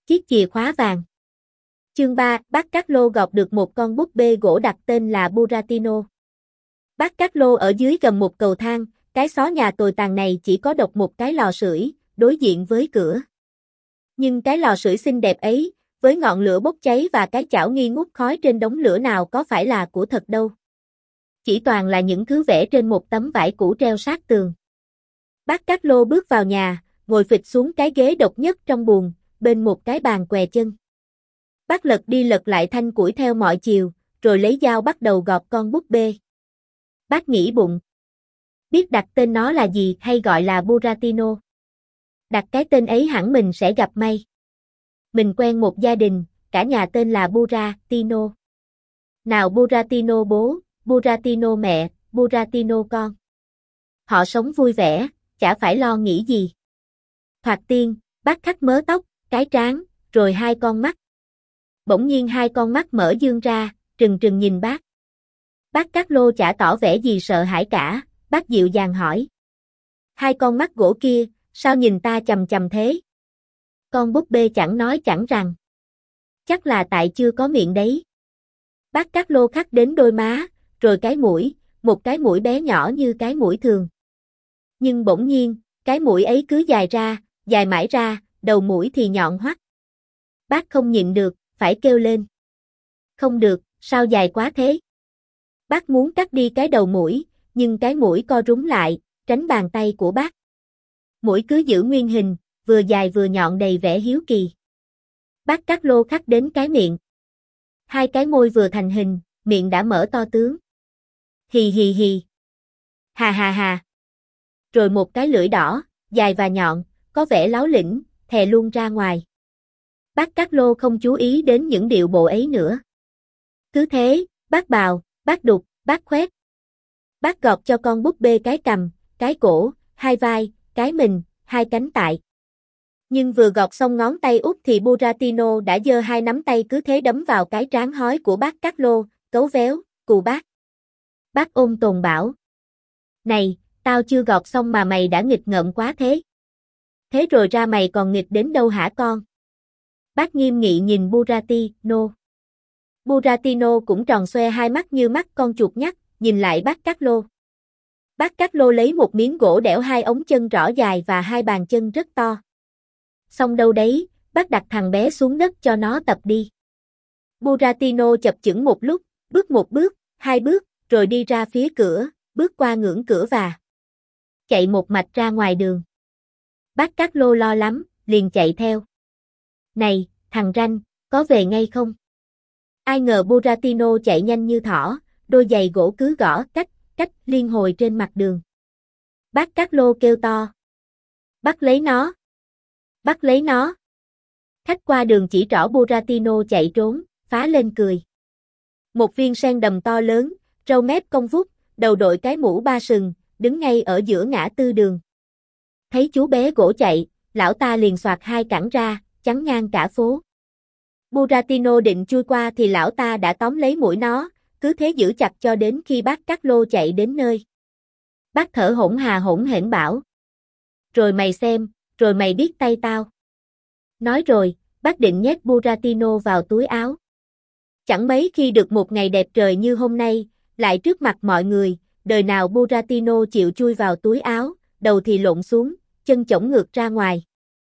chiếc chìa khóa vàng. Chương 3, bác Cát Lô gọt được một con búp bê gỗ đặt tên là Buratino. Bác Cát Lô ở dưới gầm một cầu thang, cái xó nhà tồi tàn này chỉ có độc một cái lò sưởi, đối diện với cửa. Nhưng cái lò sưởi xinh đẹp ấy, với ngọn lửa bốc cháy và cái chảo nghi ngút khói trên đống lửa nào có phải là của thật đâu. Chỉ toàn là những thứ vẽ trên một tấm vải cũ treo sát tường. Bác Cát Lô bước vào nhà, ngồi phịch xuống cái ghế độc nhất trong buồng, bên một cái bàn què chân. Bác lật đi lật lại thanh củi theo mọi chiều, rồi lấy dao bắt đầu gọt con búp bê. Bác nghĩ bụng. Biết đặt tên nó là gì hay gọi là Buratino. Đặt cái tên ấy hẳn mình sẽ gặp may. Mình quen một gia đình, cả nhà tên là Buratino. Nào Buratino bố, Buratino mẹ, Buratino con. Họ sống vui vẻ, chả phải lo nghĩ gì. Thoạt tiên, bác khắc mớ tóc, cái trán, rồi hai con mắt. Bỗng nhiên hai con mắt mở dương ra, trừng trừng nhìn bác. Bác Cát Lô chả tỏ vẻ gì sợ hãi cả, bác dịu dàng hỏi. Hai con mắt gỗ kia, sao nhìn ta chằm chằm thế? Con búp bê chẳng nói chẳng rằng. Chắc là tại chưa có miệng đấy. Bác Cát Lô khắc đến đôi má, rồi cái mũi, một cái mũi bé nhỏ như cái mũi thường. Nhưng bỗng nhiên, cái mũi ấy cứ dài mãi ra, đầu mũi thì nhọn hoắt. Bác không nhịn được, phải kêu lên. Không được, sao dài quá thế? Bác muốn cắt đi cái đầu mũi, nhưng cái mũi co rúm lại, tránh bàn tay của bác. Mũi cứ giữ nguyên hình, vừa dài vừa nhọn đầy vẻ hiếu kỳ. Bác Cát Lô khắc đến cái miệng. Hai cái môi vừa thành hình, miệng đã mở to tướng. Hì hì hì. Hà hà hà. Rồi một cái lưỡi đỏ, dài và nhọn, có vẻ láo lĩnh, thè luôn ra ngoài. Bác Cát Lô không chú ý đến những điệu bộ ấy nữa. Cứ thế, bác bào, bác đục, bác khoét. Bác gọt cho con búp bê cái cằm, cái cổ, hai vai, cái mình, hai cánh tại. Nhưng vừa gọt xong ngón tay út thì Buratino đã giơ hai nắm tay cứ thế đấm vào cái trán hói của bác Cát Lô, cấu véo, cù bác. Bác ôm tồn bảo. Này, tao chưa gọt xong mà mày đã nghịch ngợm quá thế. Thế rồi ra mày còn nghịch đến đâu hả con? Bác nghiêm nghị nhìn Buratino. Buratino cũng tròn xoe hai mắt như mắt con chuột nhắt, nhìn lại bác Cát Lô. Bác Cát Lô lấy một miếng gỗ đẽo hai ống chân rõ dài và hai bàn chân rất to. Xong đâu đấy, bác đặt thằng bé xuống đất cho nó tập đi. Buratino chập chững một lúc, bước một bước, hai bước, rồi đi ra phía cửa, bước qua ngưỡng cửa và chạy một mạch ra ngoài đường. Bác Cát Lô lo lắm, liền chạy theo. Này, thằng ranh, có về ngay không? Ai ngờ Buratino chạy nhanh như thỏ, đôi giày gỗ cứ gõ cách liên hồi trên mặt đường. Bác Cát Lô kêu to. Bắt lấy nó! Bắt lấy nó! Khách qua đường chỉ trỏ Buratino chạy trốn, phá lên cười. Một viên sen đầm to lớn, râu mép cong vút, đầu đội cái mũ ba sừng, đứng ngay ở giữa ngã tư đường. Thấy chú bé gỗ chạy, lão ta liền xoạc hai cẳng ra, chắn ngang cả phố. Buratino định chui qua thì lão ta đã tóm lấy mũi nó, cứ thế giữ chặt cho đến khi bác Cát Lô chạy đến nơi. Bác thở hổn hển bảo. Rồi mày xem, rồi mày biết tay tao. Nói rồi, bác định nhét Buratino vào túi áo. Chẳng mấy khi được một ngày đẹp trời như hôm nay, lại trước mặt mọi người, đời nào Buratino chịu chui vào túi áo, đầu thì lộn xuống, chân chổng ngược ra ngoài.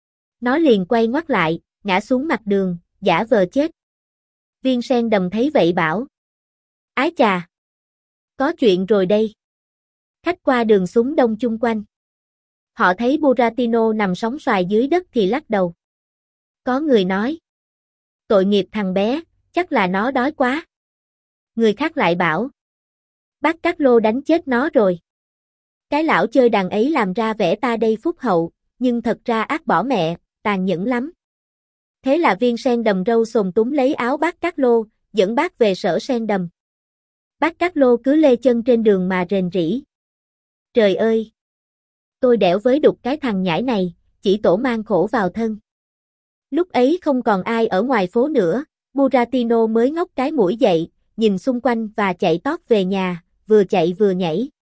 Nó liền quay ngoắt lại, ngã xuống mặt đường, giả vờ chết. Viên sen đầm thấy vậy bảo. Ái chà! Có chuyện rồi đây. Khách qua đường súng đông chung quanh. Họ thấy Buratino nằm sóng xoài dưới đất thì lắc đầu. Có người nói. Tội nghiệp thằng bé, chắc là nó đói quá. Người khác lại bảo. Bác Cát Lô đánh chết nó rồi. Cái lão chơi đàn ấy làm ra vẻ ta đây phúc hậu, nhưng thật ra ác bỏ mẹ, tàn nhẫn lắm. Thế là viên sen đầm râu xồm túm lấy áo bác Cát Lô, dẫn bác về sở sen đầm. Bác Cát Lô cứ lê chân trên đường mà rền rĩ. Trời ơi! Tôi đẻo với đục cái thằng nhãi này, chỉ tổ mang khổ vào thân. Lúc ấy không còn ai ở ngoài phố nữa, Buratino mới ngóc cái mũi dậy, nhìn xung quanh và chạy tót về nhà, vừa chạy vừa nhảy.